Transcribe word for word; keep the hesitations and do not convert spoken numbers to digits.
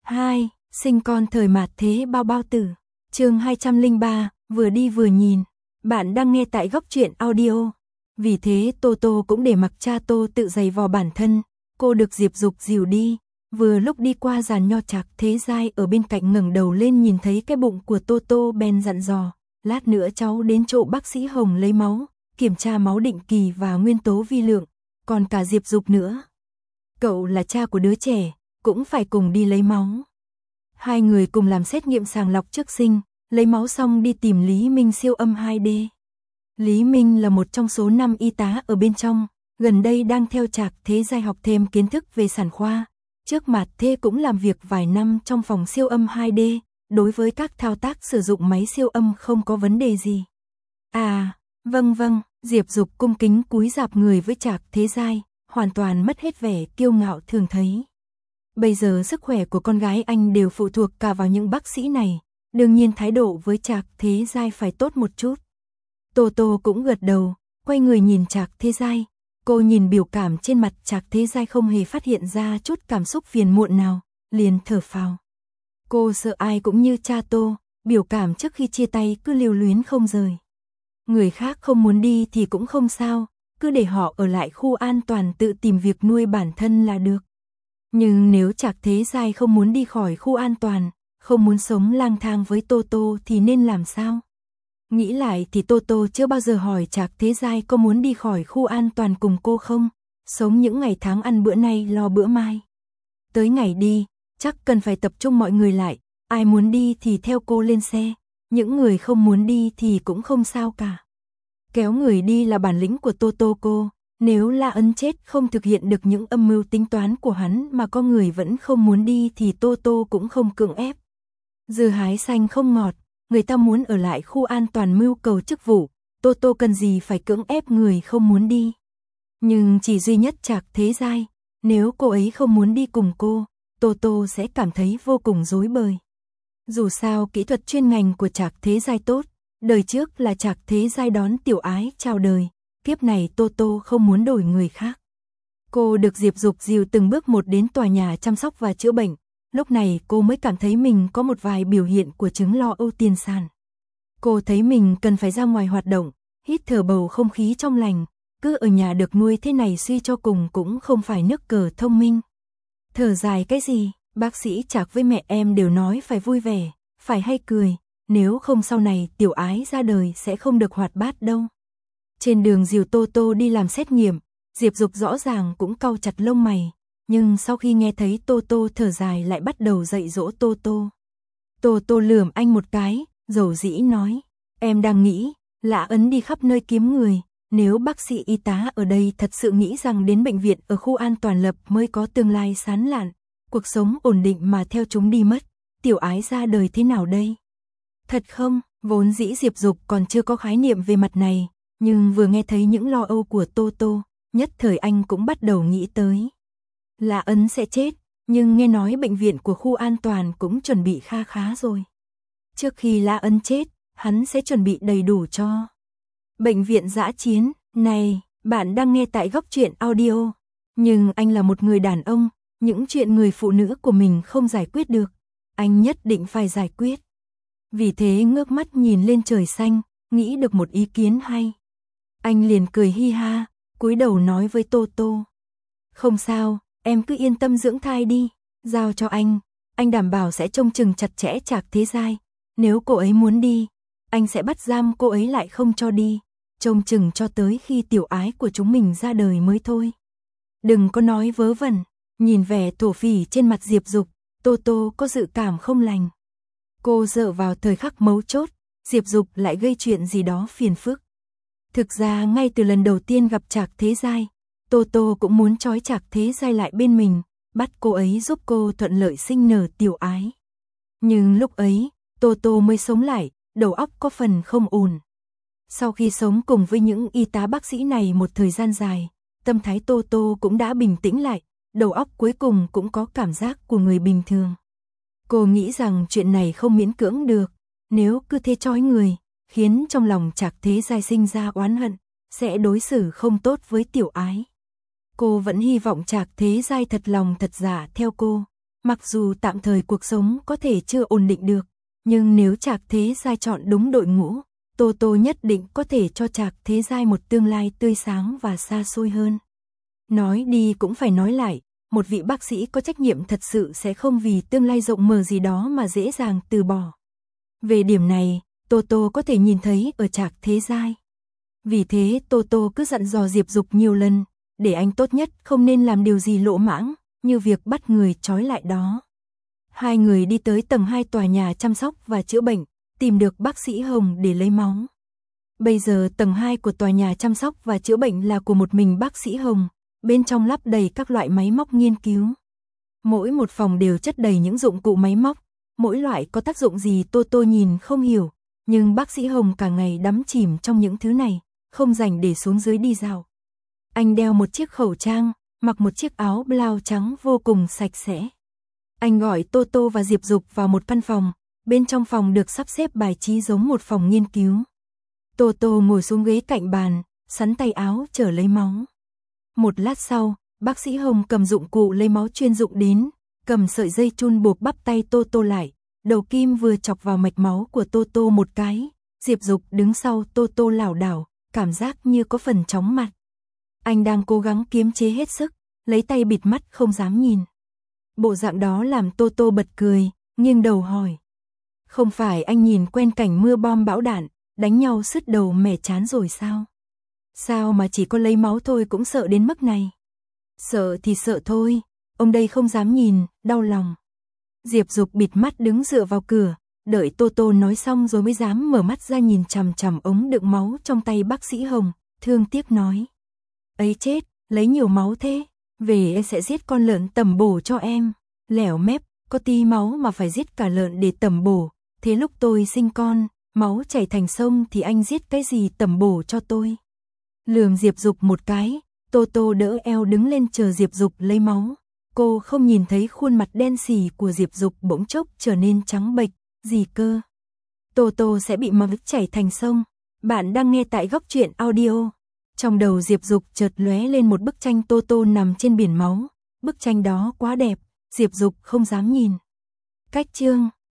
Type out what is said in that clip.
hai. Sinh con thời mạt thế bao bao tử. Chương hai trăm lẻ ba, vừa đi vừa nhìn. Bạn đang nghe tại Góc Truyện Audio. Vì thế Tô Tô cũng để mặc cha Tô tự giày vò bản thân, cô được Diệp Dục dìu đi. Vừa lúc đi qua giàn nho Trạc Thế Giai ở bên cạnh ngẩng đầu lên nhìn thấy cái bụng của Tô Tô bèn dặn dò, lát nữa cháu đến chỗ bác sĩ Hồng lấy máu, kiểm tra máu định kỳ và nguyên tố vi lượng, còn cả Diệp Dục nữa. Cậu là cha của đứa trẻ, cũng phải cùng đi lấy máu. Hai người cùng làm xét nghiệm sàng lọc trước sinh, lấy máu xong đi tìm Lý Minh siêu âm hai D. Lý Minh là một trong số năm y tá ở bên trong, gần đây đang theo Trạc Thế Giai học thêm kiến thức về sản khoa. Trước mặt Thê cũng làm việc vài năm trong phòng siêu âm hai D, đối với các thao tác sử dụng máy siêu âm không có vấn đề gì. À, vâng vâng, Diệp Dục cung kính cúi rạp người với Trạc Thế Giai, hoàn toàn mất hết vẻ kiêu ngạo thường thấy. Bây giờ sức khỏe của con gái anh đều phụ thuộc cả vào những bác sĩ này, đương nhiên thái độ với Trạc Thế Giai phải tốt một chút. Tô Tô cũng gật đầu, quay người nhìn Trạc Thế Giai. Cô nhìn biểu cảm trên mặt Trạc Thế Giai không hề phát hiện ra chút cảm xúc phiền muộn nào, liền thở phào. Cô sợ ai cũng như cha Tô, biểu cảm trước khi chia tay cứ lưu luyến không rời. Người khác không muốn đi thì cũng không sao, cứ để họ ở lại khu an toàn tự tìm việc nuôi bản thân là được. Nhưng nếu Trạc Thế Giai không muốn đi khỏi khu an toàn, không muốn sống lang thang với Tô Tô thì nên làm sao? Nghĩ lại thì Tô Tô chưa bao giờ hỏi Trạc Thế Giai có muốn đi khỏi khu an toàn cùng cô không, sống những ngày tháng ăn bữa nay lo bữa mai. Tới ngày đi, chắc cần phải tập trung mọi người lại, ai muốn đi thì theo cô lên xe, những người không muốn đi thì cũng không sao cả. Kéo người đi là bản lĩnh của Tô Tô cô, nếu La Ấn chết không thực hiện được những âm mưu tính toán của hắn mà có người vẫn không muốn đi thì Tô Tô cũng không cưỡng ép. Dưa hái xanh không ngọt. Người ta muốn ở lại khu an toàn mưu cầu chức vụ, Tô Tô cần gì phải cưỡng ép người không muốn đi. Nhưng chỉ duy nhất Trạc Thế Giai, nếu cô ấy không muốn đi cùng cô, Tô Tô sẽ cảm thấy vô cùng rối bời. Dù sao kỹ thuật chuyên ngành của Trạc Thế Giai tốt, đời trước là Trạc Thế Giai đón Tiểu Ái chào đời, kiếp này Tô Tô không muốn đổi người khác. Cô được Diệp Dục dìu từng bước một đến tòa nhà chăm sóc và chữa bệnh. Lúc này cô mới cảm thấy mình có một vài biểu hiện của chứng lo âu tiền sản. Cô thấy mình cần phải ra ngoài hoạt động, hít thở bầu không khí trong lành, cứ ở nhà được nuôi thế này suy cho cùng cũng không phải nước cờ thông minh. Thở dài cái gì, bác sĩ Trạc với mẹ em đều nói phải vui vẻ, phải hay cười, nếu không sau này Tiểu Ái ra đời sẽ không được hoạt bát đâu. Trên đường dìu Tô Tô đi làm xét nghiệm, Diệp Dục rõ ràng cũng cau chặt lông mày. Nhưng sau khi nghe thấy Tô Tô thở dài lại bắt đầu dạy dỗ Tô Tô. Tô Tô lườm anh một cái, dầu dĩ nói, em đang nghĩ, Lã Ấn đi khắp nơi kiếm người, nếu bác sĩ y tá ở đây thật sự nghĩ rằng đến bệnh viện ở khu an toàn lập mới có tương lai sán lạn, cuộc sống ổn định mà theo chúng đi mất, Tiểu Ái ra đời thế nào đây? Thật không, vốn dĩ Diệp Dục còn chưa có khái niệm về mặt này, nhưng vừa nghe thấy những lo âu của Tô Tô, nhất thời anh cũng bắt đầu nghĩ tới. Lã Ấn sẽ chết, nhưng nghe nói bệnh viện của khu an toàn cũng chuẩn bị kha khá rồi. Trước khi Lã Ấn chết, hắn sẽ chuẩn bị đầy đủ cho bệnh viện dã chiến. Này, bạn đang nghe tại Góc Truyện Audio. Nhưng anh là một người đàn ông, những chuyện người phụ nữ của mình không giải quyết được, anh nhất định phải giải quyết. Vì thế ngước mắt nhìn lên trời xanh, nghĩ được một ý kiến hay. Anh liền cười hi ha, cúi đầu nói với Tô Tô. Không sao. Em cứ yên tâm dưỡng thai đi, giao cho anh, anh đảm bảo sẽ trông chừng chặt chẽ Trạc Thế Giai. Nếu cô ấy muốn đi, anh sẽ bắt giam cô ấy lại không cho đi, trông chừng cho tới khi Tiểu Ái của chúng mình ra đời mới thôi. Đừng có nói vớ vẩn, nhìn vẻ thổ phỉ trên mặt Diệp Dục, Tô Tô có dự cảm không lành. Cô sợ vào thời khắc mấu chốt, Diệp Dục lại gây chuyện gì đó phiền phức. Thực ra ngay từ lần đầu tiên gặp Trạc Thế Giai, Tô Tô cũng muốn trói Trạc Thế Giai lại bên mình, bắt cô ấy giúp cô thuận lợi sinh nở Tiểu Ái. Nhưng lúc ấy, Tô Tô mới sống lại, đầu óc có phần không ổn. Sau khi sống cùng với những y tá bác sĩ này một thời gian dài, tâm thái Tô Tô cũng đã bình tĩnh lại, đầu óc cuối cùng cũng có cảm giác của người bình thường. Cô nghĩ rằng chuyện này không miễn cưỡng được, nếu cứ thế trói người, khiến trong lòng Trạc Thế Giai sinh ra oán hận, sẽ đối xử không tốt với Tiểu Ái. Cô vẫn hy vọng Trạc Thế Giai thật lòng thật dạ theo cô, Mặc dù tạm thời cuộc sống có thể chưa ổn định được, nhưng nếu Trạc Thế Giai chọn đúng đội ngũ, Tô Tô nhất định có thể cho Trạc Thế Giai một tương lai tươi sáng và xa xôi hơn. Nói đi cũng phải nói lại, một vị bác sĩ có trách nhiệm thật sự sẽ không vì tương lai rộng mở gì đó mà dễ dàng từ bỏ. Về điểm này, Tô Tô có thể nhìn thấy ở Trạc Thế Giai. Vì thế Tô Tô cứ dặn dò Diệp Dục nhiều lần, để anh tốt nhất không nên làm điều gì lỗ mãng, như việc bắt người trói lại đó. Hai người đi tới tầng hai tòa nhà chăm sóc và chữa bệnh, tìm được bác sĩ Hồng để lấy máu. Bây giờ tầng hai của tòa nhà chăm sóc và chữa bệnh là của một mình bác sĩ Hồng, bên trong lắp đầy các loại máy móc nghiên cứu. Mỗi một phòng đều chất đầy những dụng cụ máy móc, mỗi loại có tác dụng gì Tô Tô nhìn không hiểu, nhưng bác sĩ Hồng cả ngày đắm chìm trong những thứ này, không rảnh để xuống dưới đi dạo. Anh đeo một chiếc khẩu trang, mặc một chiếc áo blau trắng vô cùng sạch sẽ. Anh gọi Tô Tô và Diệp Dục vào một căn phòng, bên trong phòng được sắp xếp bài trí giống một phòng nghiên cứu. Tô Tô ngồi xuống ghế cạnh bàn, sắn tay áo chờ lấy máu. Một lát sau, bác sĩ Hồng cầm dụng cụ lấy máu chuyên dụng đến, cầm sợi dây chun buộc bắp tay Tô Tô lại, đầu kim vừa chọc vào mạch máu của Tô Tô một cái. Diệp Dục đứng sau Tô Tô lảo đảo, cảm giác như có phần chóng mặt. Anh đang cố gắng kiềm chế hết sức, lấy tay bịt mắt không dám nhìn. Bộ dạng đó làm Tô Tô bật cười, nghiêng đầu hỏi. Không phải anh nhìn quen cảnh mưa bom bão đạn, đánh nhau sứt đầu mẻ chán rồi sao? Sao mà chỉ có lấy máu thôi cũng sợ đến mức này? Sợ thì sợ thôi, ông đây không dám nhìn, đau lòng. Diệp Dục bịt mắt đứng dựa vào cửa, đợi Tô Tô nói xong rồi mới dám mở mắt ra nhìn chằm chằm ống đựng máu trong tay bác sĩ Hồng, thương tiếc nói. Ấy chết, lấy nhiều máu thế, về em sẽ giết con lợn tẩm bổ cho em. Lẻo mép, có tí máu mà phải giết cả lợn để tẩm bổ, thế lúc tôi sinh con, máu chảy thành sông thì anh giết cái gì tẩm bổ cho tôi. Lườm Diệp Dục một cái, Tô Tô đỡ eo đứng lên chờ Diệp Dục lấy máu. Cô không nhìn thấy khuôn mặt đen sì của Diệp Dục bỗng chốc trở nên trắng bệch, gì cơ? Tô Tô sẽ bị máu chảy thành sông. Bạn đang nghe tại Góc Truyện Audio. Trong đầu Diệp Dục chợt lóe lên một bức tranh Tô Tô nằm trên biển máu. Bức tranh đó quá đẹp, Diệp Dục không dám nhìn. Cách chương